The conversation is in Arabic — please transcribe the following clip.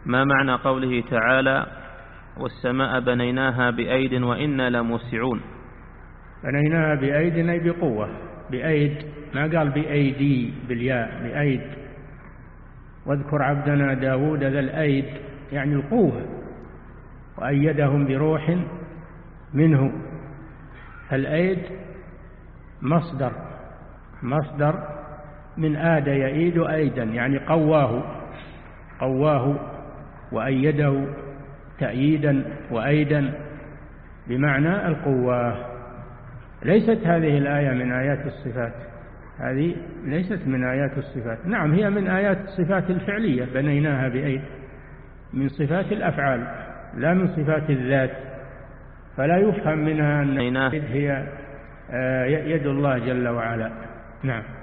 ما معنى قوله تعالى والسماء بنيناها بأيد وإنا لموسعون؟ بنيناها بأيد أي بقوة، بأيد، ما قال بأيدي بالياء، بأيد. واذكر عبدنا داود ذا الأيد يعني القوة، وأيدهم بروح منه. فالأيد مصدر من آد يئيد أيدا، يعني قواه وأيده تأييدا وأيدا بمعنى القوة. ليست هذه الآية من آيات الصفات، هذه ليست من آيات الصفات. نعم هي من آيات الصفات الفعلية، بنيناها بأيد، من صفات الأفعال لا من صفات الذات، فلا يفهم منها أن هي يد الله جل وعلا. نعم.